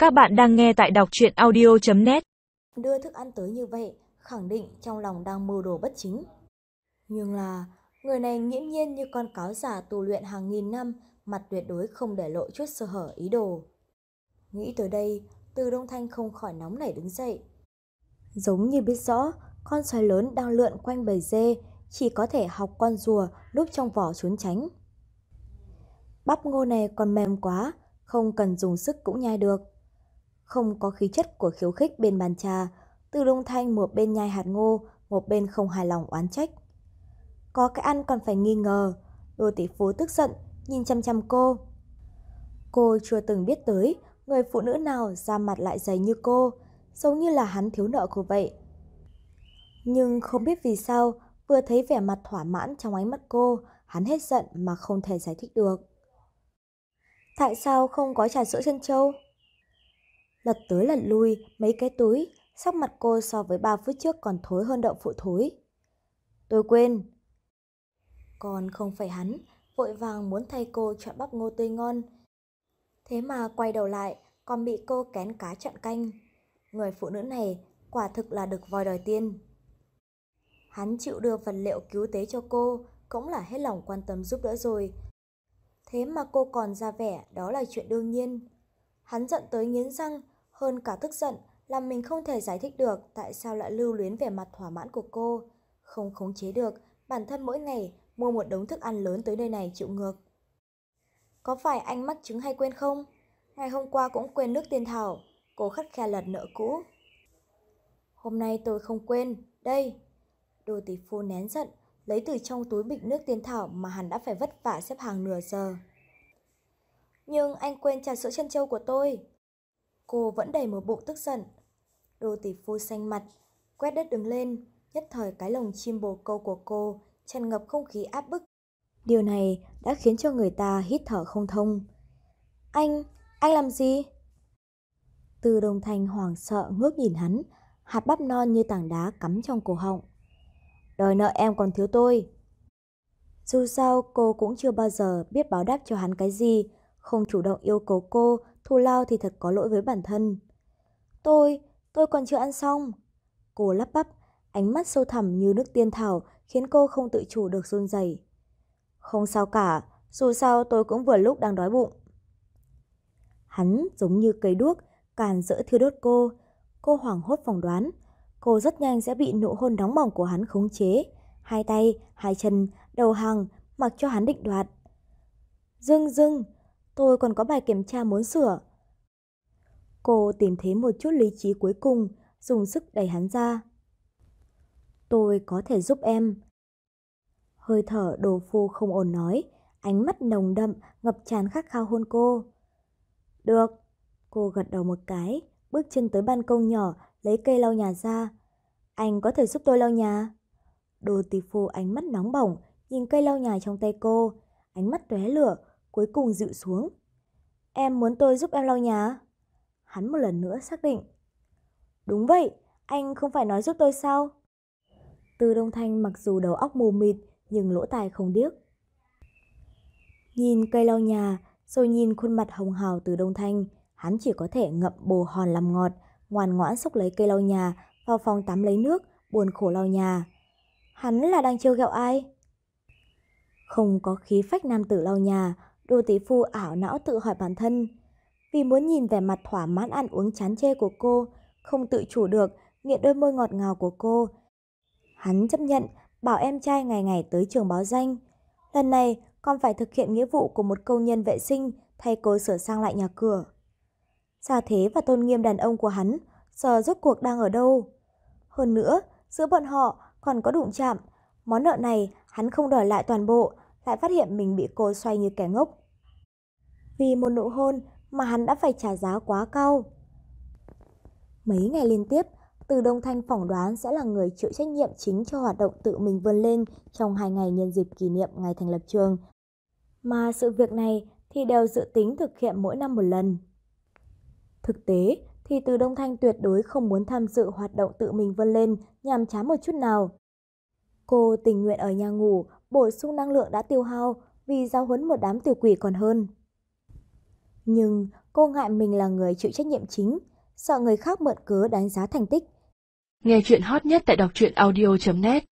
Các bạn đang nghe tại đọc truyện audio.net. Đưa thức ăn tới như vậy, khẳng định trong lòng đang mưu đồ bất chính. Nhưng là, người này nghiễm nhiên như con cáo già tu luyện hàng nghìn năm, mặt tuyệt đối không để lộ chút sơ hở ý đồ. Nghĩ tới đây, Từ Đông Thanh không khỏi nóng nảy đứng dậy. Giống như biết rõ, con sói lớn đang lượn quanh bầy dê, chỉ có thể học con rùa núp trong vỏ trốn tránh. Bắp ngô này còn mềm quá, không cần dùng sức cũng nhai được. Không có khí chất của khiêu khích bên bàn trà, Từ Đông Thanh một bên nhai hạt ngô, một bên không hài lòng oán trách. Có cái ăn còn phải nghi ngờ, Đô tỷ phú tức giận, nhìn chăm chăm cô. Cô chưa từng biết tới người phụ nữ nào da mặt lại dày như cô, giống như là hắn thiếu nợ cô vậy. Nhưng không biết vì sao, vừa thấy vẻ mặt thỏa mãn trong ánh mắt cô, hắn hết giận mà không thể giải thích được. Tại sao không có trà sữa trân châu? Lật tới lật lui mấy cái túi, sắc mặt cô so với 3 phút trước còn thối hơn đậu phụ thối. Tôi quên. Còn không phải hắn, vội vàng muốn thay cô chọn bắp ngô tươi ngon. Thế mà quay đầu lại, còn bị cô kén cá chọn canh. Người phụ nữ này quả thực là được voi đòi tiên. Hắn chịu đưa vật liệu cứu tế cho cô, cũng là hết lòng quan tâm giúp đỡ rồi. Thế mà cô còn ra vẻ đó là chuyện đương nhiên. Hắn giận tới nghiến răng, hơn cả tức giận là mình không thể giải thích được tại sao lại lưu luyến vẻ mặt thỏa mãn của cô. Không khống chế được, bản thân mỗi ngày mua một đống thức ăn lớn tới nơi này chịu ngược. Có phải anh mắc chứng hay quên không? Ngày hôm qua cũng quên nước tiên thảo, cô khắt khe lật nợ cũ. Hôm nay tôi không quên, đây. Đô tỷ phu nén giận, lấy từ trong túi bịch nước tiên thảo mà hắn đã phải vất vả xếp hàng nửa giờ. Nhưng anh quên trà sữa trân châu của tôi. Cô vẫn đầy một bụng tức giận. Đô tỷ phu xanh mặt, quét đất đứng lên, nhất thời cái lồng chim bồ câu của cô tràn ngập không khí áp bức. Điều này đã khiến cho người ta hít thở không thông. Anh làm gì? Từ Đông Thanh hoảng sợ ngước nhìn hắn, hạt bắp non như tảng đá cắm trong cổ họng. Đòi nợ em còn thiếu tôi. Dù sao cô cũng chưa bao giờ biết báo đáp cho hắn cái gì, không chủ động yêu cầu cô thù lao thì thật có lỗi với bản thân. Tôi còn chưa ăn xong. Cô lắp bắp, ánh mắt sâu thẳm như nước tiên thảo khiến cô không tự chủ được run rẩy. Không sao cả, dù sao tôi cũng vừa lúc đang đói bụng. Hắn giống như cây đuốc, càn rỡ thiêu đốt cô. Cô hoảng hốt phỏng đoán, cô rất nhanh sẽ bị nụ hôn nóng bỏng của hắn khống chế. Hai tay, hai chân, đầu hàng, mặc cho hắn định đoạt. Dưng, tôi còn có bài kiểm tra muốn sửa. Cô tìm thấy một chút lý trí cuối cùng, dùng sức đẩy hắn ra. Tôi có thể giúp em. Hơi thở đồ phu không ổn nói, ánh mắt nồng đậm, ngập tràn khát khao hôn cô. Được, cô gật đầu một cái, bước chân tới ban công nhỏ, lấy cây lau nhà ra. Anh có thể giúp tôi lau nhà. Đồ tỷ phu ánh mắt nóng bỏng, nhìn cây lau nhà trong tay cô, ánh mắt tóe lửa, cuối cùng dịu xuống. Em muốn tôi giúp em lau nhà? Hắn một lần nữa xác định. Đúng vậy, anh không phải nói giúp tôi sao? Từ Đông Thanh mặc dù đầu óc mù mịt, nhưng lỗ tai không điếc. Nhìn cây lau nhà, rồi nhìn khuôn mặt hồng hào Từ Đông Thanh, hắn chỉ có thể ngậm bồ hòn làm ngọt, ngoan ngoãn xốc lấy cây lau nhà, vào phòng tắm lấy nước, buồn khổ lau nhà. Hắn là đang trêu ghẹo ai? Không có khí phách nam tử lau nhà, Đô tỷ phu ảo não tự hỏi bản thân. Vì muốn nhìn vẻ mặt thỏa mãn ăn uống chán chê của cô, không tự chủ được, nghiện đôi môi ngọt ngào của cô. Hắn chấp nhận, bảo em trai ngày ngày tới trường báo danh. Lần này còn phải thực hiện nghĩa vụ của một công nhân vệ sinh thay cô sửa sang lại nhà cửa. Gia thế và tôn nghiêm đàn ông của hắn giờ rốt cuộc đang ở đâu? Hơn nữa, giữa bọn họ còn có đụng chạm. Món nợ này hắn không đòi lại toàn bộ, lại phát hiện mình bị cô xoay như kẻ ngốc. Vì một nụ hôn mà hắn đã phải trả giá quá cao. Mấy ngày liên tiếp, Từ Đông Thanh phỏng đoán sẽ là người chịu trách nhiệm chính cho hoạt động tự mình vươn lên trong 2 ngày nhân dịp kỷ niệm ngày thành lập trường. Mà sự việc này thì đều dự tính thực hiện mỗi năm một lần. Thực tế thì Từ Đông Thanh tuyệt đối không muốn tham dự hoạt động tự mình vươn lên nhàm chán một chút nào. Cô tình nguyện ở nhà ngủ, bổ sung năng lượng đã tiêu hao vì giáo huấn một đám tiểu quỷ còn hơn. Nhưng cô ngại mình là người chịu trách nhiệm chính, sợ người khác mượn cớ đánh giá thành tích. Nghe chuyện hot nhất tại đọc truyện audio.net